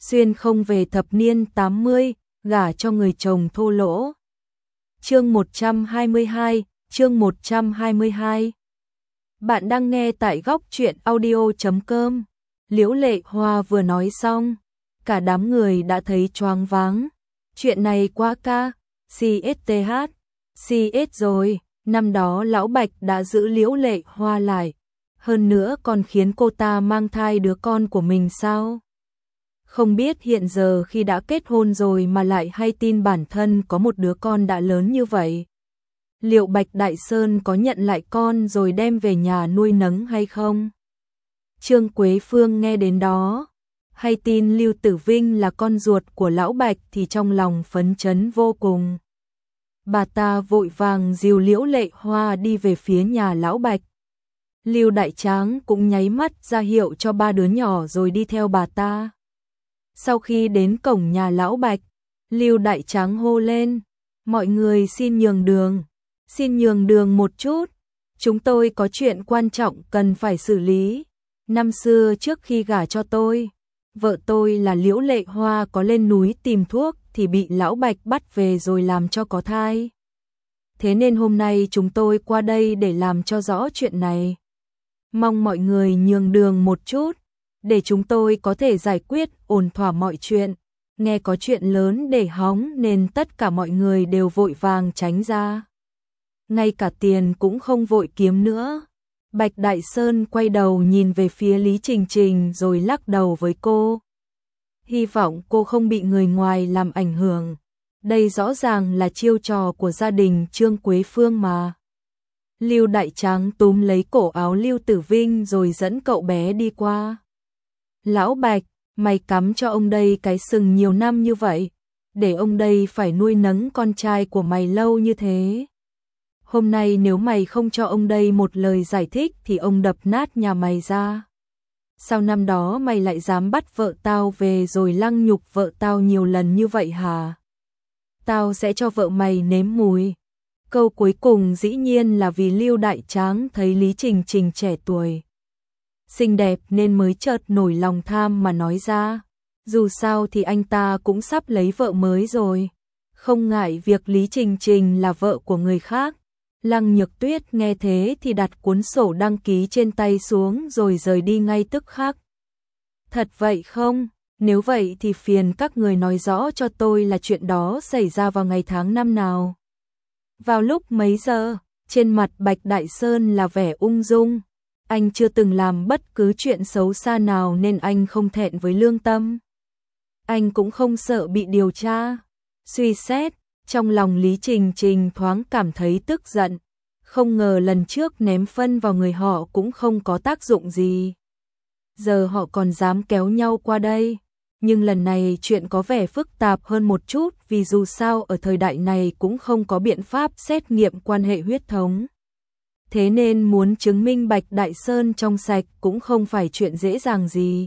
xuyên không về thập niên 80, gả cho người chồng thô lỗ. Chương 122, chương 122. Bạn đang nghe tại góc truyện audio.com. Liễu Lệ Hoa vừa nói xong, cả đám người đã thấy choáng váng. Chuyện này quá CSTH rồi, năm đó Lão Bạch đã giữ Liễu Lệ Hoa lại, hơn nữa còn khiến cô ta mang thai đứa con của mình sao? Không biết hiện giờ khi đã kết hôn rồi mà lại hay tin bản thân có một đứa con đã lớn như vậy. Liệu Bạch Đại Sơn có nhận lại con rồi đem về nhà nuôi nấng hay không? Trương Quế Phương nghe đến đó, hay tin Lưu Tử Vinh là con ruột của Lão Bạch thì trong lòng phấn chấn vô cùng. Bà ta vội vàng dìu Liễu Lệ Hoa đi về phía nhà Lão Bạch. Lưu Đại Tráng cũng nháy mắt ra hiệu cho ba đứa nhỏ rồi đi theo bà ta. Sau khi đến cổng nhà Lão Bạch, Lưu Đại Tráng hô lên, mọi người xin nhường đường một chút, chúng tôi có chuyện quan trọng cần phải xử lý. Năm xưa trước khi gả cho tôi, vợ tôi là Liễu Lệ Hoa có lên núi tìm thuốc thì bị Lão Bạch bắt về rồi làm cho có thai. Thế nên hôm nay chúng tôi qua đây để làm cho rõ chuyện này. Mong mọi người nhường đường một chút, để chúng tôi có thể giải quyết ổn thỏa mọi chuyện. Nghe có chuyện lớn để hóng nên tất cả mọi người đều vội vàng tránh ra. Ngay cả tiền cũng không vội kiếm nữa. Bạch Đại Sơn quay đầu nhìn về phía Lý Trình Trình rồi lắc đầu với cô. Hy vọng cô không bị người ngoài làm ảnh hưởng. Đây rõ ràng là chiêu trò của gia đình Trương Quế Phương mà. Lưu Đại Tráng túm lấy cổ áo Lưu Tử Vinh rồi dẫn cậu bé đi qua. Lão Bạch, mày cắm cho ông đây cái sừng nhiều năm như vậy, để ông đây phải nuôi nấng con trai của mày lâu như thế. Hôm nay nếu mày không cho ông đây một lời giải thích thì ông đập nát nhà mày ra. Sao năm đó mày lại dám bắt vợ tao về rồi lăng nhục vợ tao nhiều lần như vậy hả? Tao sẽ cho vợ mày nếm mùi. Câu cuối cùng dĩ nhiên là vì Lưu Đại Tráng thấy Lý Trình Trình trẻ tuổi, xinh đẹp nên mới chợt nổi lòng tham mà nói ra. Dù sao thì anh ta cũng sắp lấy vợ mới rồi, không ngại việc Lý Trình Trình là vợ của người khác. Lăng Nhược Tuyết nghe thế thì đặt cuốn sổ đăng ký trên tay xuống rồi rời đi ngay tức khắc. Thật vậy không? Nếu vậy thì phiền các người nói rõ cho tôi là chuyện đó xảy ra vào ngày tháng năm nào. Vào lúc mấy giờ? Trên mặt Bạch Đại Sơn là vẻ ung dung. Anh chưa từng làm bất cứ chuyện xấu xa nào nên anh không thẹn với lương tâm. Anh cũng không sợ bị điều tra. Suy xét, trong lòng Lý Trình Trình thoáng cảm thấy tức giận. Không ngờ lần trước ném phân vào người họ cũng không có tác dụng gì. Giờ họ còn dám kéo nhau qua đây. Nhưng lần này chuyện có vẻ phức tạp hơn một chút vì dù sao ở thời đại này cũng không có biện pháp xét nghiệm quan hệ huyết thống. Thế nên muốn chứng minh Bạch Đại Sơn trong sạch cũng không phải chuyện dễ dàng gì.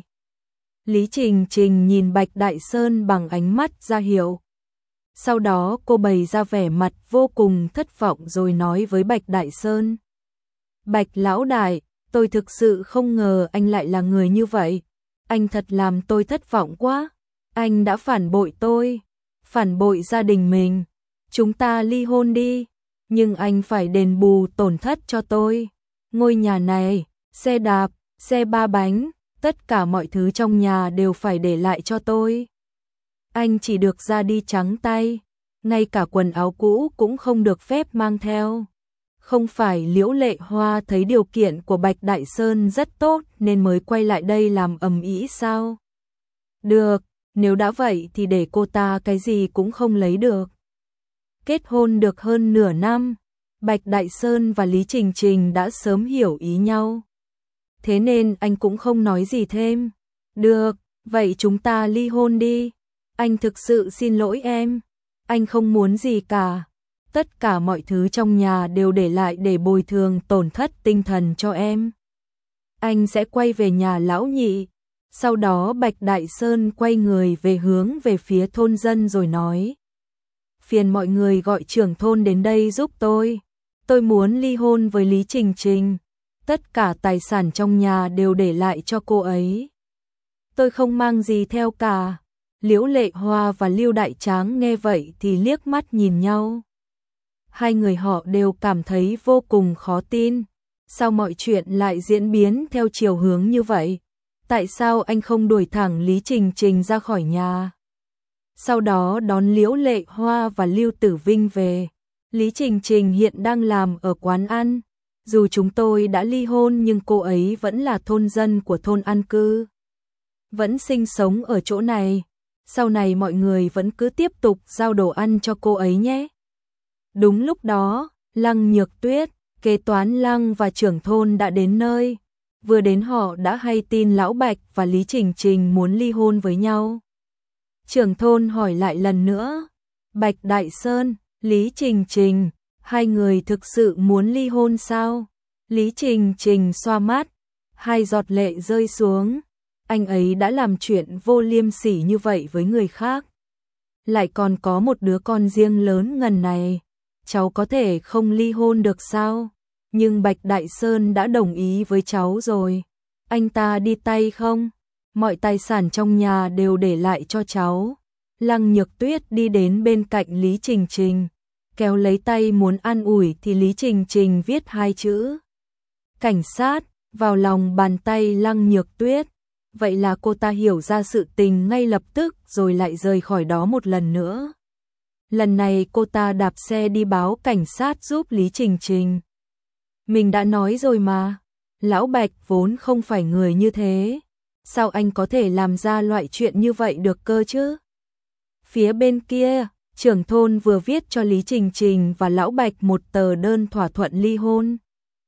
Lý Trình Trình nhìn Bạch Đại Sơn bằng ánh mắt ra hiệu. Sau đó cô bày ra vẻ mặt vô cùng thất vọng rồi nói với Bạch Đại Sơn. Bạch Lão Đại, tôi thực sự không ngờ anh lại là người như vậy. Anh thật làm tôi thất vọng quá. Anh đã phản bội tôi, phản bội gia đình mình. Chúng ta ly hôn đi. Nhưng anh phải đền bù tổn thất cho tôi. Ngôi nhà này, xe đạp, xe ba bánh, tất cả mọi thứ trong nhà đều phải để lại cho tôi. Anh chỉ được ra đi trắng tay, ngay cả quần áo cũ cũng không được phép mang theo. Không phải Liễu Lệ Hoa thấy điều kiện của Bạch Đại Sơn rất tốt nên mới quay lại đây làm ầm ĩ sao? Được, nếu đã vậy thì để cô ta cái gì cũng không lấy được. Kết hôn được hơn nửa năm, Bạch Đại Sơn và Lý Trình Trình đã sớm hiểu ý nhau. Thế nên anh cũng không nói gì thêm. Được, vậy chúng ta ly hôn đi. Anh thực sự xin lỗi em. Anh không muốn gì cả. Tất cả mọi thứ trong nhà đều để lại để bồi thường tổn thất tinh thần cho em. Anh sẽ quay về nhà Lão Nhị. Sau đó Bạch Đại Sơn quay người hướng về phía thôn dân rồi nói. Phiền mọi người gọi trưởng thôn đến đây giúp tôi. Tôi muốn ly hôn với Lý Trình Trình. Tất cả tài sản trong nhà đều để lại cho cô ấy. Tôi không mang gì theo cả. Liễu Lệ Hoa và Lưu Đại Tráng nghe vậy thì liếc mắt nhìn nhau. Hai người họ đều cảm thấy vô cùng khó tin. Sao mọi chuyện lại diễn biến theo chiều hướng như vậy? Tại sao anh không đuổi thẳng Lý Trình Trình ra khỏi nhà? Sau đó đón Liễu Lệ Hoa và Lưu Tử Vinh về. Lý Trình Trình hiện đang làm ở quán ăn. Dù chúng tôi đã ly hôn nhưng cô ấy vẫn là thôn dân của thôn an cư. Vẫn sinh sống ở chỗ này. Sau này mọi người vẫn cứ tiếp tục giao đồ ăn cho cô ấy nhé. Đúng lúc đó, Lăng Nhược Tuyết, kế toán Lăng và trưởng thôn đã đến nơi. Vừa đến họ đã hay tin Lão Bạch và Lý Trình Trình muốn ly hôn với nhau. Trưởng thôn hỏi lại lần nữa. Bạch Đại Sơn, Lý Trình Trình, hai người thực sự muốn ly hôn sao? Lý Trình Trình xoa mắt, hai giọt lệ rơi xuống. Anh ấy đã làm chuyện vô liêm sỉ như vậy với người khác. Lại còn có một đứa con riêng lớn ngần này. Cháu có thể không ly hôn được sao? Nhưng Bạch Đại Sơn đã đồng ý với cháu rồi. Anh ta đi tay không? Mọi tài sản trong nhà đều để lại cho cháu. Lăng Nhược Tuyết đi đến bên cạnh Lý Trình Trình, kéo lấy tay muốn an ủi thì Lý Trình Trình viết hai chữ cảnh sát vào lòng bàn tay Lăng Nhược Tuyết. Vậy là cô ta hiểu ra sự tình ngay lập tức rồi lại rời khỏi đó một lần nữa. Lần này cô ta đạp xe đi báo cảnh sát giúp Lý Trình Trình. Mình đã nói rồi mà, Lão Bạch vốn không phải người như thế. Sao anh có thể làm ra loại chuyện như vậy được cơ chứ? Phía bên kia, trưởng thôn vừa viết cho Lý Trình Trình và Lão Bạch một tờ đơn thỏa thuận ly hôn.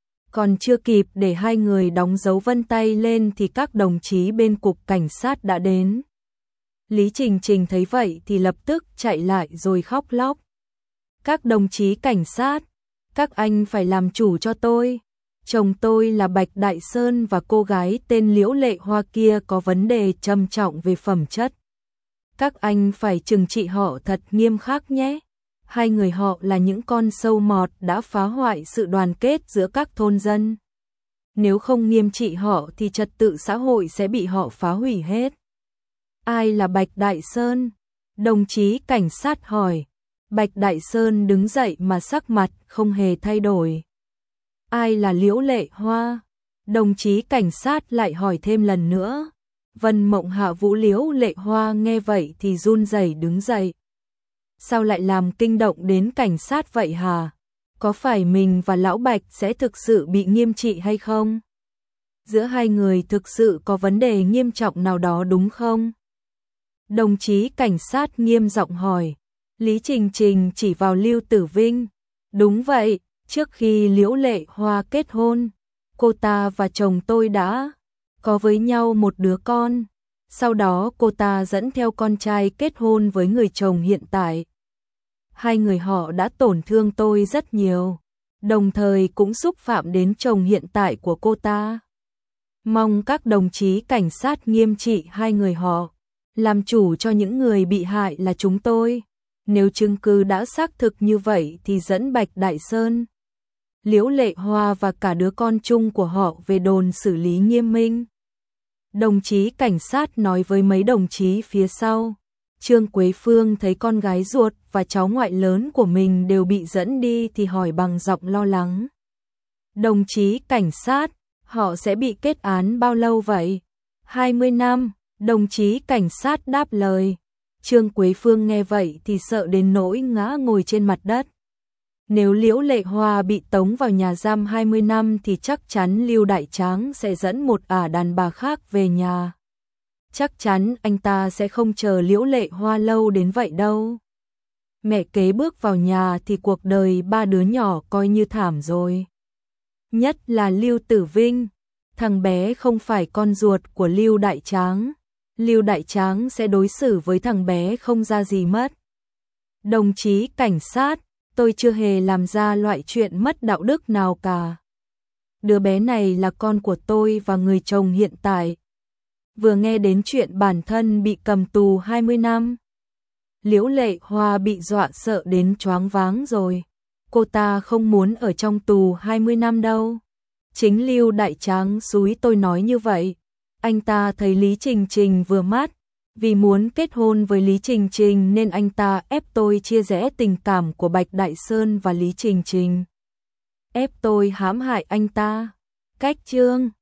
Còn chưa kịp để hai người đóng dấu vân tay lên thì các đồng chí bên cục cảnh sát đã đến. Lý Trình Trình thấy vậy thì lập tức chạy lại rồi khóc lóc. Các đồng chí cảnh sát, các anh phải làm chủ cho tôi. Chồng tôi là Bạch Đại Sơn và cô gái tên Liễu Lệ Hoa kia có vấn đề trầm trọng về phẩm chất. Các anh phải trừng trị họ thật nghiêm khắc nhé. Hai người họ là những con sâu mọt đã phá hoại sự đoàn kết giữa các thôn dân. Nếu không nghiêm trị họ thì trật tự xã hội sẽ bị họ phá hủy hết. Ai là Bạch Đại Sơn? Đồng chí cảnh sát hỏi. Bạch Đại Sơn đứng dậy mà sắc mặt không hề thay đổi. Ai là Liễu Lệ Hoa? Đồng chí cảnh sát lại hỏi thêm lần nữa. Vân Mộng Hạ Vũ Liễu Lệ Hoa nghe vậy thì run rẩy đứng dậy. Sao lại làm kinh động đến cảnh sát vậy hả? Có phải mình và Lão Bạch sẽ thực sự bị nghiêm trị hay không? Giữa hai người thực sự có vấn đề nghiêm trọng nào đó đúng không? Đồng chí cảnh sát nghiêm giọng hỏi. Lý Trình Trình chỉ vào Lưu Tử Vinh. Đúng vậy, trước khi Liễu Lệ Hoa kết hôn, cô ta và chồng tôi đã có với nhau một đứa con. Sau đó cô ta dẫn theo con trai kết hôn với người chồng hiện tại. Hai người họ đã tổn thương tôi rất nhiều, đồng thời cũng xúc phạm đến chồng hiện tại của cô ta. Mong các đồng chí cảnh sát nghiêm trị hai người họ, làm chủ cho những người bị hại là chúng tôi. Nếu chứng cứ đã xác thực như vậy thì dẫn Bạch Đại Sơn, Liễu Lệ Hoa và cả đứa con chung của họ về đồn xử lý nghiêm minh. Đồng chí cảnh sát nói với mấy đồng chí phía sau. Trương Quế Phương thấy con gái ruột và cháu ngoại lớn của mình đều bị dẫn đi thì hỏi bằng giọng lo lắng. Đồng chí cảnh sát, họ sẽ bị kết án bao lâu vậy? 20 năm, đồng chí cảnh sát đáp lời. Trương Quế Phương nghe vậy thì sợ đến nỗi ngã ngồi trên mặt đất. Nếu Liễu Lệ Hoa bị tống vào nhà giam 20 năm thì chắc chắn Lưu Đại Tráng sẽ dẫn một ả đàn bà khác về nhà. Chắc chắn anh ta sẽ không chờ Liễu Lệ Hoa lâu đến vậy đâu. Mẹ kế bước vào nhà thì cuộc đời ba đứa nhỏ coi như thảm rồi. Nhất là Lưu Tử Vinh, thằng bé không phải con ruột của Lưu Đại Tráng. Lưu Đại Tráng sẽ đối xử với thằng bé không ra gì mất. Đồng chí cảnh sát, tôi chưa hề làm ra loại chuyện mất đạo đức nào cả. Đứa bé này là con của tôi và người chồng hiện tại. Vừa nghe đến chuyện bản thân bị cầm tù 20 năm. Liễu Lệ Hoa bị dọa sợ đến choáng váng rồi. Cô ta không muốn ở trong tù 20 năm đâu. Chính Lưu Đại Tráng xúi tôi nói như vậy. Anh ta thấy Lý Trình Trình vừa mắt, Vì muốn kết hôn với Lý Trình Trình nên anh ta ép tôi chia rẽ tình cảm của Bạch Đại Sơn và Lý Trình Trình. Ép tôi hãm hại anh ta. Cách chương